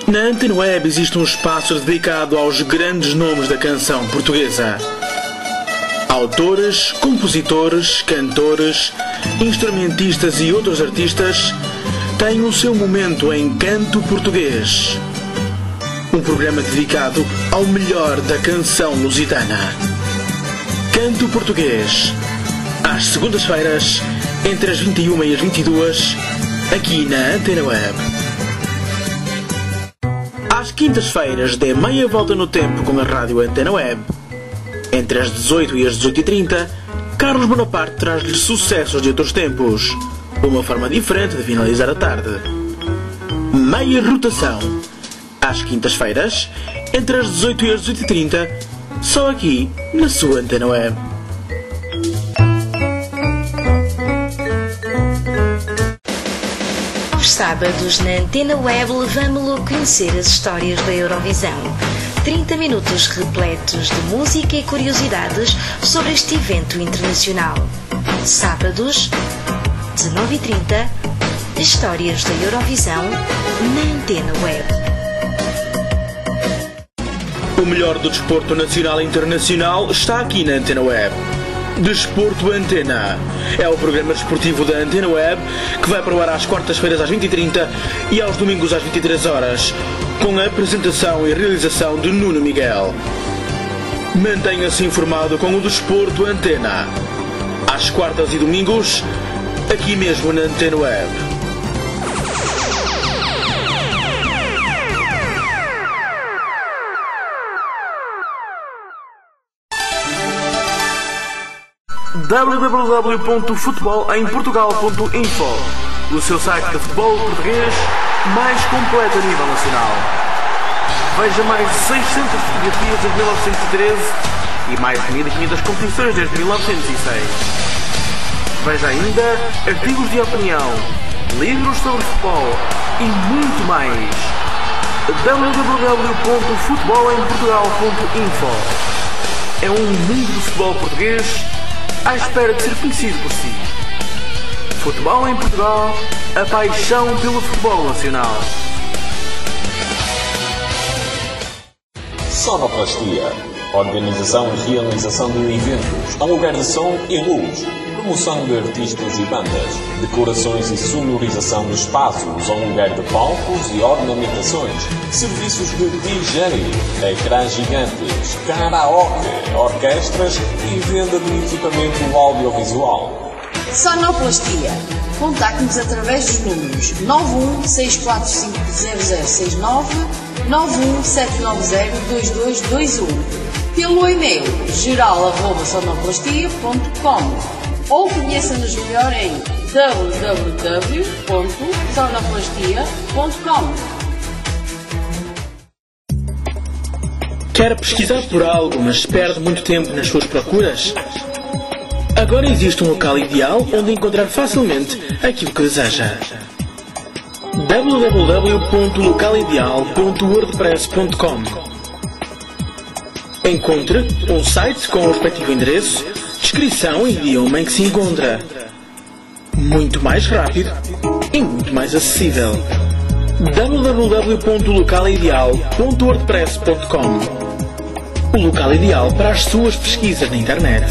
Na Antena Web existe um espaço dedicado aos grandes nomes da canção portuguesa. Autores, compositores, cantores, instrumentistas e outros artistas têm o seu momento em Canto Português. Um programa dedicado ao melhor da canção lusitana. Canto Português. Às segundas-feiras, entre as 21 e as 22, aqui na Antena Web. Às quintas-feiras, dê meia volta no tempo com a rádio Antena Web. Entre as 18 e as 18h30, Carlos Bonaparte traz-lhe sucessos de outros tempos. Uma forma diferente de finalizar a tarde. Meia rotação. Às quintas-feiras, entre as 18 e as 18h30, só aqui, na sua Antena Web. Aos sábados, na Antena Web, levamo-lo a conhecer as histórias da Eurovisão. 30 minutos repletos de música e curiosidades sobre este evento internacional. Sábados, 19h30, histórias da Eurovisão na Antena Web. O melhor do desporto nacional e internacional está aqui na Antena Web. Desporto Antena. É o programa desportivo da Antena Web que vai para o ar às quartas-feiras às 20h30 e aos domingos às 23h, com a apresentação e realização de Nuno Miguel. Mantenha-se informado com o Desporto Antena. Às quartas e domingos, aqui mesmo na Antena Web. www.futebolemportugal.info, o seu site de futebol português mais completo a nível nacional. Veja mais de 600 fotografias desde 1913 e mais de 1500 competições desde 1906. Veja ainda artigos de opinião, livros sobre futebol e muito mais. www.futebolemportugal.info é um mundo do futebol português à espera de ser conhecido por si. Futebol em Portugal, a paixão pelo futebol nacional. Sonoplastia. Organização e realização de eventos, aluguer de som e luz, promoção de artistas e bandas, decorações e sonorização de espaços, aluguer de palcos e ornamentações, serviços de DJ, ecrãs gigantes, karaoke, orquestras e venda de equipamento audiovisual. Sonoplastia. Contacte-nos através dos números 916450069, 917902221, pelo e-mail geral@sonoplastia.com ou conheça-nos melhor em www.sonoplastia.com. Quer pesquisar por algo, mas perde muito tempo nas suas procuras? Agora existe um local ideal onde encontrar facilmente aquilo que deseja. www.localideal.wordpress.com. Encontre um site com o respectivo endereço, descrição e idioma em que se encontra. Muito mais rápido e muito mais acessível. www.localideal.wordpress.com. O local ideal para as suas pesquisas na internet.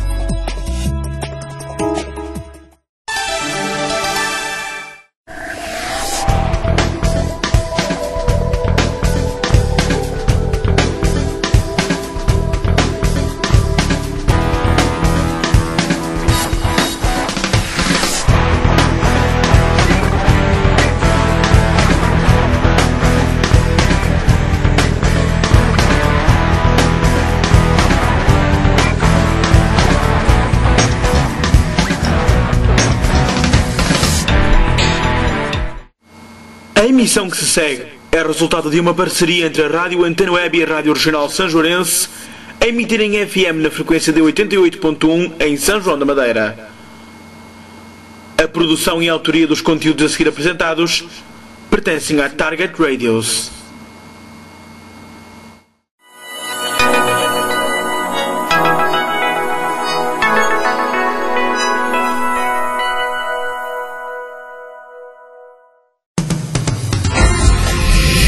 A emissão que se segue é resultado de uma parceria entre a Rádio Antena Web e a Rádio Regional Sanjoarense, a emitir em FM na frequência de 88.1 em São João da Madeira. A produção e a autoria dos conteúdos a seguir apresentados pertencem à Target Radios.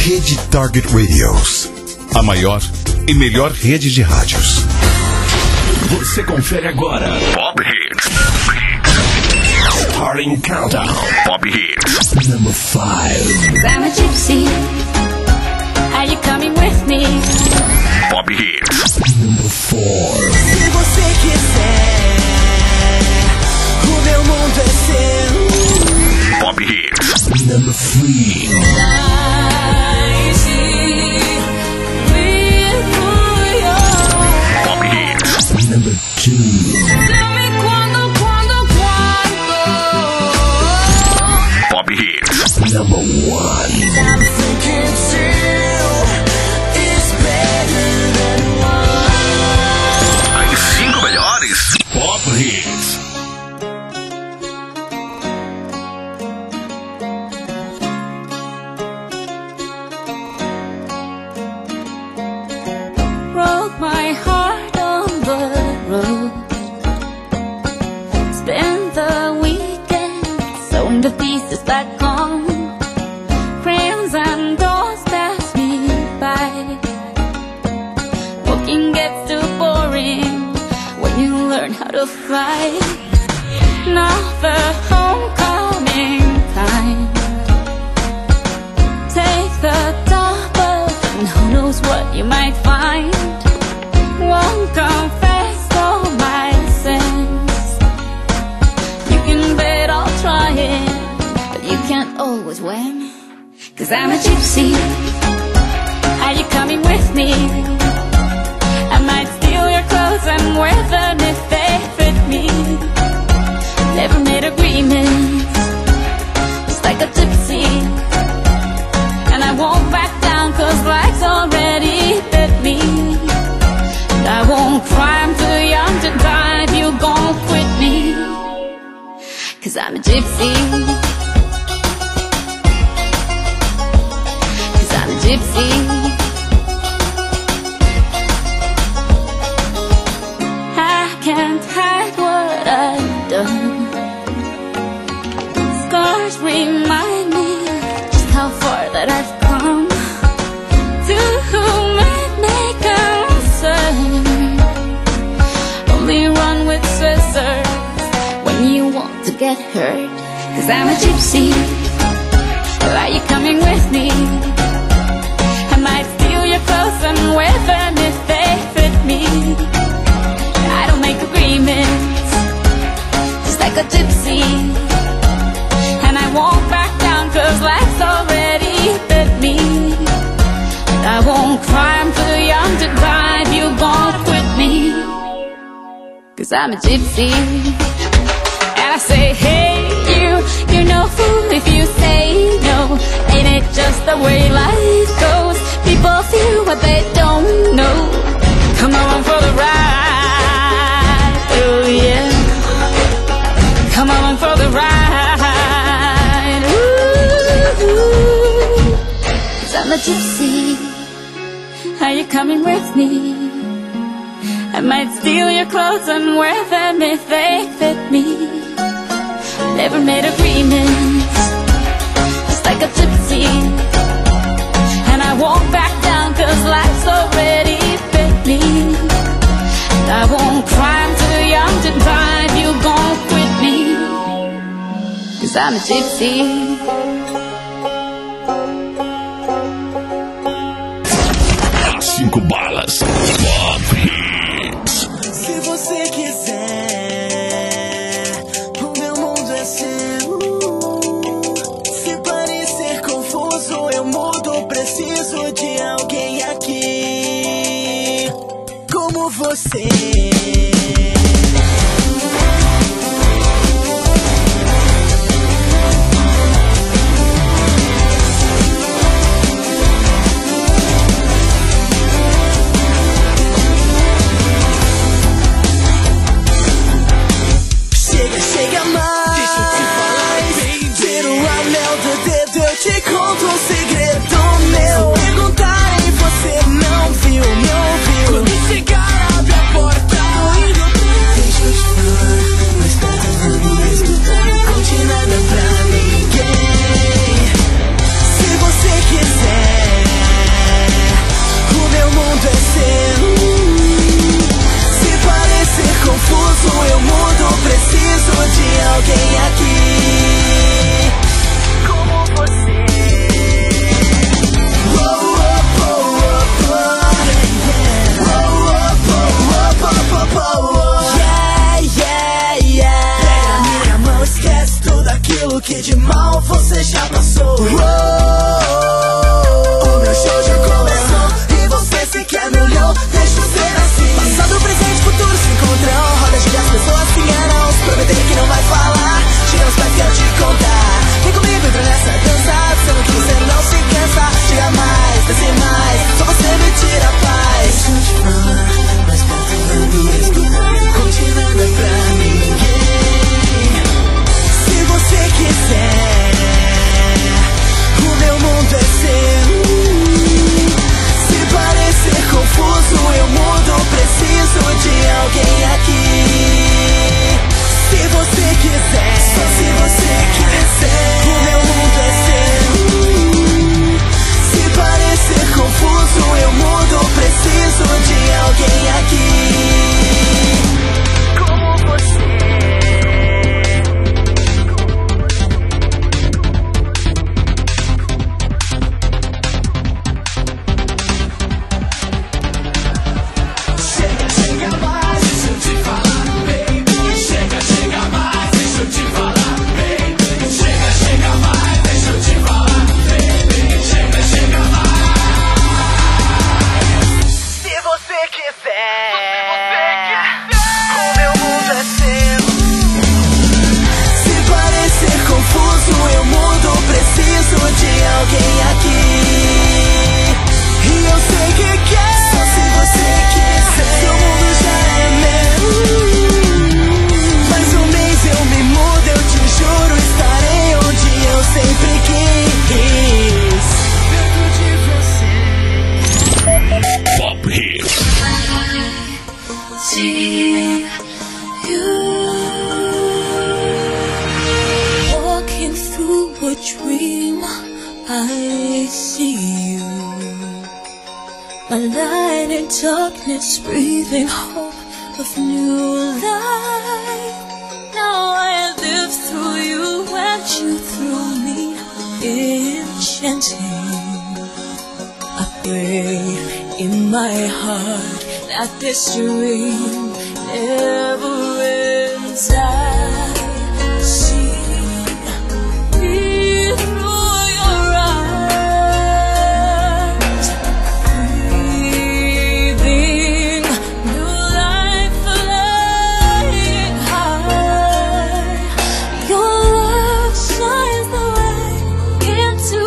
Rede Target Radios, a maior e melhor rede de rádios. Você confere agora Pop Hits. Starting Countdown. Pop Hits. Number 5. I'm a gypsy. Are you coming with me? Pop Hits. Number 4. Se você quiser, o meu mundo é seu. Pop Hits. Number 3. Pop Hits. Number 2. Pop Hits. Number 1. As 5 melhores Pop Hits. Broke my heart on the road. Spent the weekend sewing the pieces back home. Friends and doors pass me by. Walking gets too boring when you learn how to fly. Now the homecoming time. Take the top off and who knows what you might find. Won't confess all my sins. You can bet I'll try it, but you can't always win. 'Cause I'm a gypsy. Are you coming with me? I might steal your clothes and wear them if they fit me. Never made agreements, just like a gypsy. And I won't back down 'cause life's already bit me. And I won't cry, I'm too young to die if you gon' quit me. 'Cause I'm a gypsy. 'Cause I'm a gypsy. I can't hide what I've done. Scars remind me just how far that I've come. To whom it may concern, only run with scissors when you want to get hurt. 'Cause I'm a gypsy. Are you coming with me? I might steal your clothes and wear them if they fit me. I don't make agreements, just like a gypsy. And I won't back down 'cause life's already bit me. And I won't cry, I'm too young to die if you gon' quit me. 'Cause I'm a gypsy. And I say, hey, you're no fool if you say no. Ain't it just the way life goes? People feel what they don't know. Come on for the ride, oh yeah. Come on for the ride, ooh. 'Cause I'm a gypsy. Are you coming with me? I might steal your clothes and wear them if they fit me. Never made agreements, just like a gypsy. And I won't back down 'cause life's already bit me. And I won't cry, I'm too young to die if you gon' quit me. 'Cause I'm a gypsy. As 5 balas Pop Hits. Se você quiser, o meu mundo é seu. Se parecer confuso, eu mudo. Preciso de alguém aqui como você. Chega mais. Deixa eu te falar, tira o anel do dedo, eu te conto um segredo meu. Perguntarem, você não viu, me ouviu. Quando chegar, abre a porta. O meu show já começou e você se quer me olhou, deixa eu ser assim. Passado, presente, futuro se encontram, roda de as pessoas se enganam, se prometem que não vai falar, chegamos perto, quero te contar. Vem comigo, entra nessa dança, sendo que você não se cansa. Chega mais, desce mais, só você me tira a paz. Deixa eu te falar, mais perto não me escutar, conte nada pra ninguém. Se você quiser, o meu mundo é seu. Se parecer confuso, eu mudo, preciso de alguém aqui. Se você quiser, só se você quiser, o meu mundo é seu. Se parecer confuso, eu mudo, preciso de alguém aqui. Como você. Chega mais, deixa eu te falar, baby. Chega mais, deixa eu te falar, baby. Chega mais, deixa eu te falar, baby. Chega mais. Se você quiser, o meu mundo é seu. Se parecer confuso, eu mudo, preciso de alguém aqui. E eu sei que quer, só se você quiser. Seu mundo já é meu. Mais um mês eu me mudo, eu te juro, estarei onde eu sempre quis. Dentro de você. Pop Hits. See you walking through a dream. I see you, a light in darkness, breathing hope of new life. Now I live through you and you through me, enchanting. I pray in my heart that this dream never ends. I see me through your eyes, breathing new life, flying high. Your love shines the way into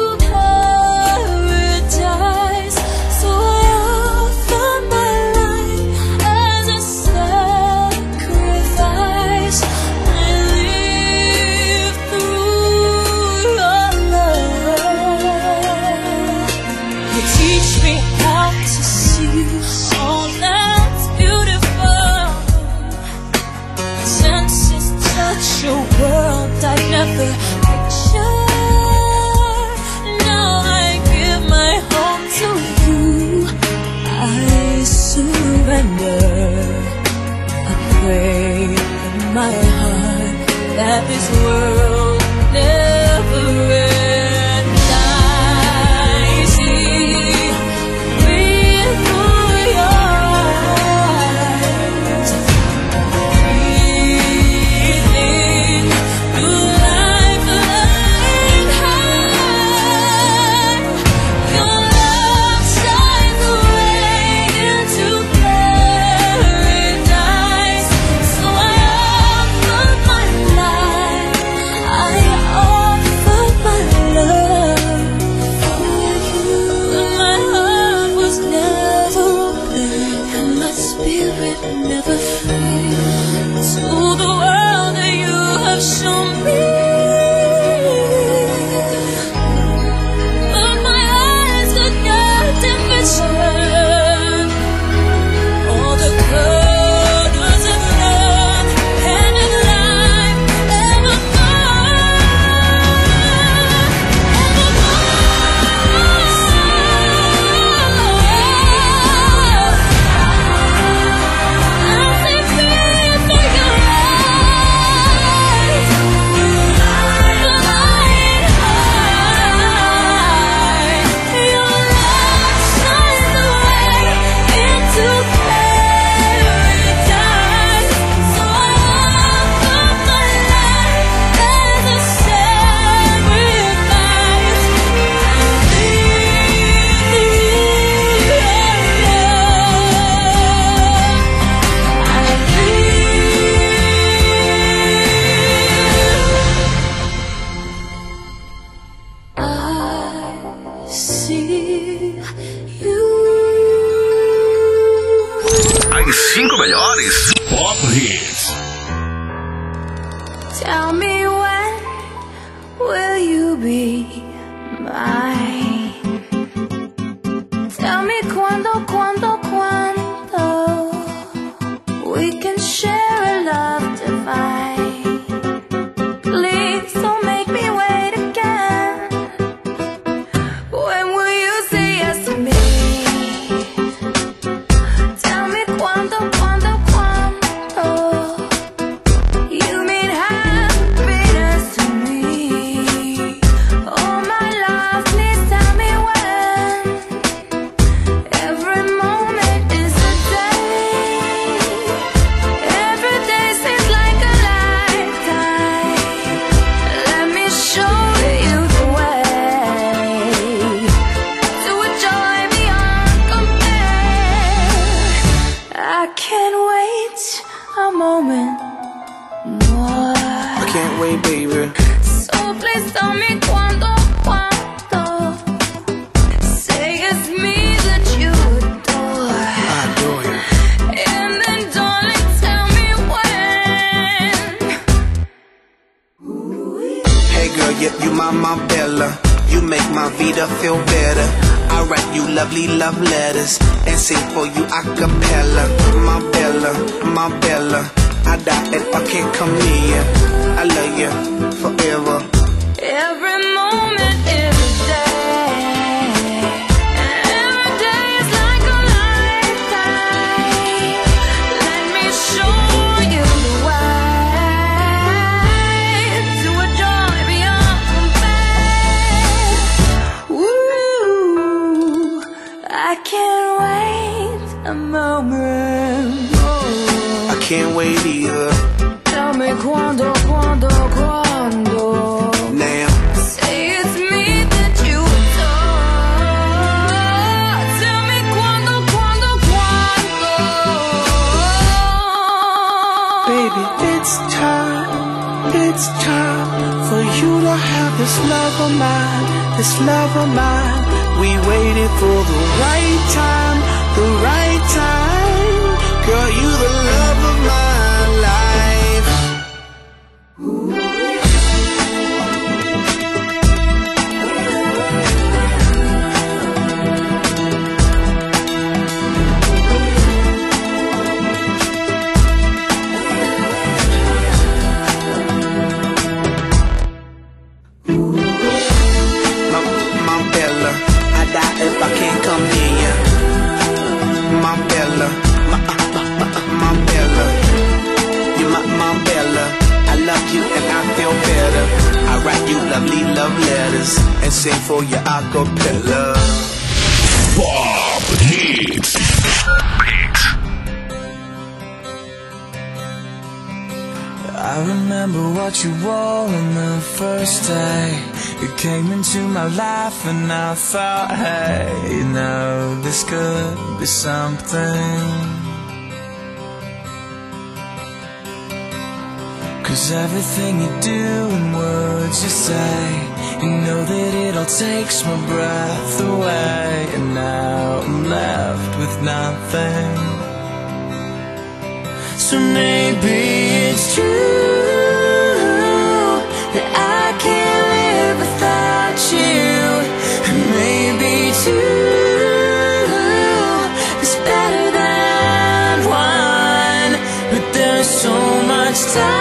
paradise. So I offer my life as a sacrifice. see you. As 5 melhores Pop Hits. Tell me when will you be mine? Tell me cuando we can share a love divine. Please don't make me wait again. When will you say yes to me? Tell me cuando you mean happiness to me. Oh my love, please tell me when. Every moment is a day. Every day seems like a lifetime. Let me show you the way to a joy beyond compare. I can't wait a moment more. I can't wait, baby. So please tell me cuando say it's me that you adore. I adore you. And then darling, tell me when. Hey girl, you my Bella. You make my vida feel better. I write you lovely love letters and sing for you a cappella. My Bella, I die if I can't come near you. I love you forever. Every moment is a day. Every day is like a lifetime. Let me show you the way to a joy beyond compare. Woo, I can't wait a moment. I can't wait either. Tell me cuando Now, say it's me that you adore. Tell me cuando baby, it's time for you to have this love of mine. We waited for the right time. Girl, you the love of my life. My Bella, I die if I can't come near you. My Bella, my Bella, you're my Bella. I love you and I feel better. I write you lovely love letters and sing for you a cappella. Pop Hits. I remember what you wore on the first day. You came into my life and I thought, hey, you know, this could be something. 'Cause everything you do and words you say, you know that it all takes my breath away. And now I'm left with nothing. So maybe it's true that I can't live without you. And maybe two is better than one. But there's so much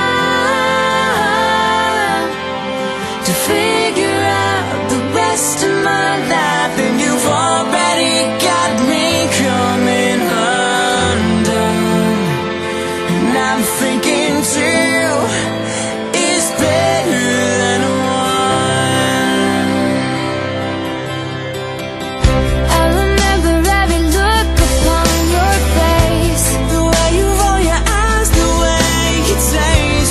time to figure out the rest of my life. And you've already got me coming undone. And I'm thinking two is better than one. I remember every look upon your face, The way you roll your eyes, the way you taste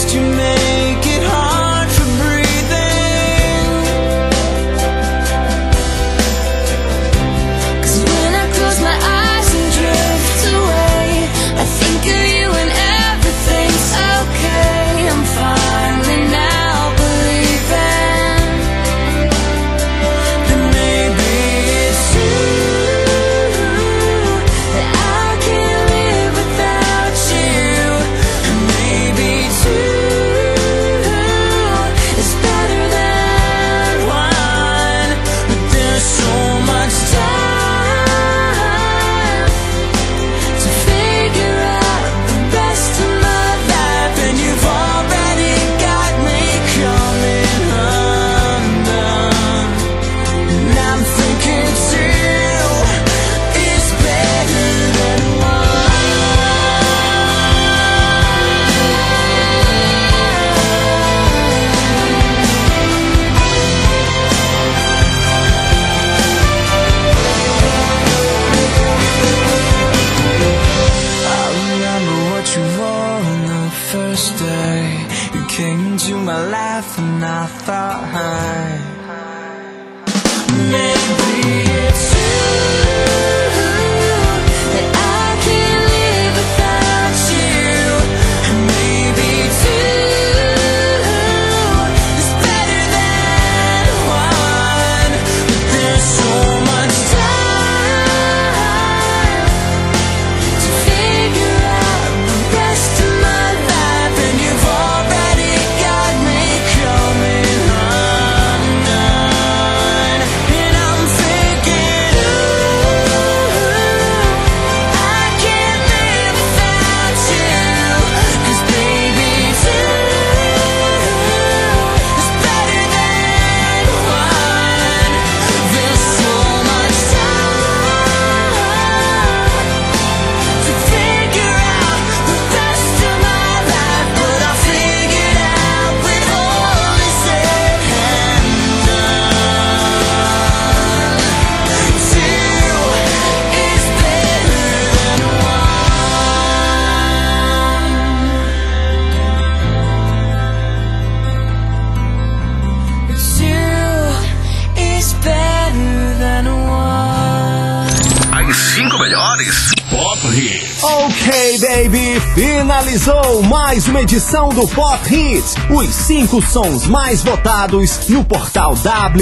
melhores. Pop Hits. Ok, baby, finalizou mais uma edição do Pop Hits, os 5 sons mais votados no portal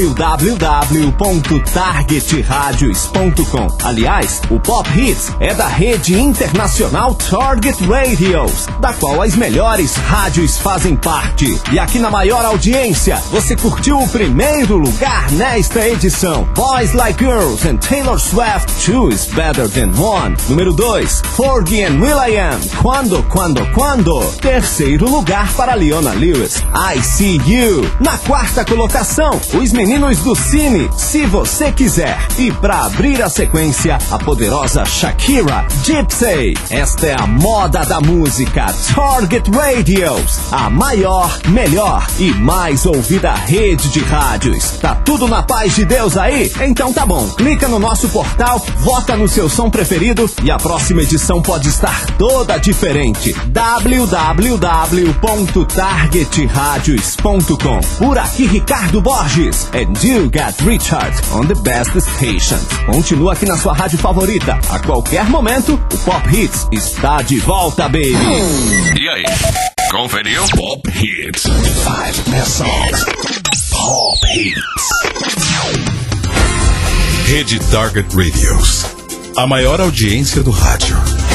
www.targetradios.com. Aliás, o Pop Hits é da rede internacional Target Radios, da qual as melhores rádios fazem parte. E aqui na maior audiência, você curtiu o primeiro lugar nesta edição. Boys Like Girls and Taylor Swift, Two is Better Than One. Número 2, Fergie and will.i.am, Quando. Terceiro lugar para Leona Lewis, I See You. Na quarta colocação, os meninos do Cine, Se Você Quiser. E para abrir a sequência, a poderosa Shakira, Gypsy. Esta é a moda da música Target Radios, a maior, melhor e mais ouvida rede de rádios. Tá tudo na paz de Deus aí? Então tá bom, clica no nosso portal, vota no seu som preferido e a próxima edição pode estar toda diferente. www.targetradios.com. Por aqui Ricardo Borges and you get Richard on the best station. Continua aqui na sua rádio favorita. A qualquer momento, o Pop Hits está de volta, baby. E aí, conferiu? Pop Hits. 5 best songs. Pop Hits. Rede Target Radios. A maior audiência do rádio.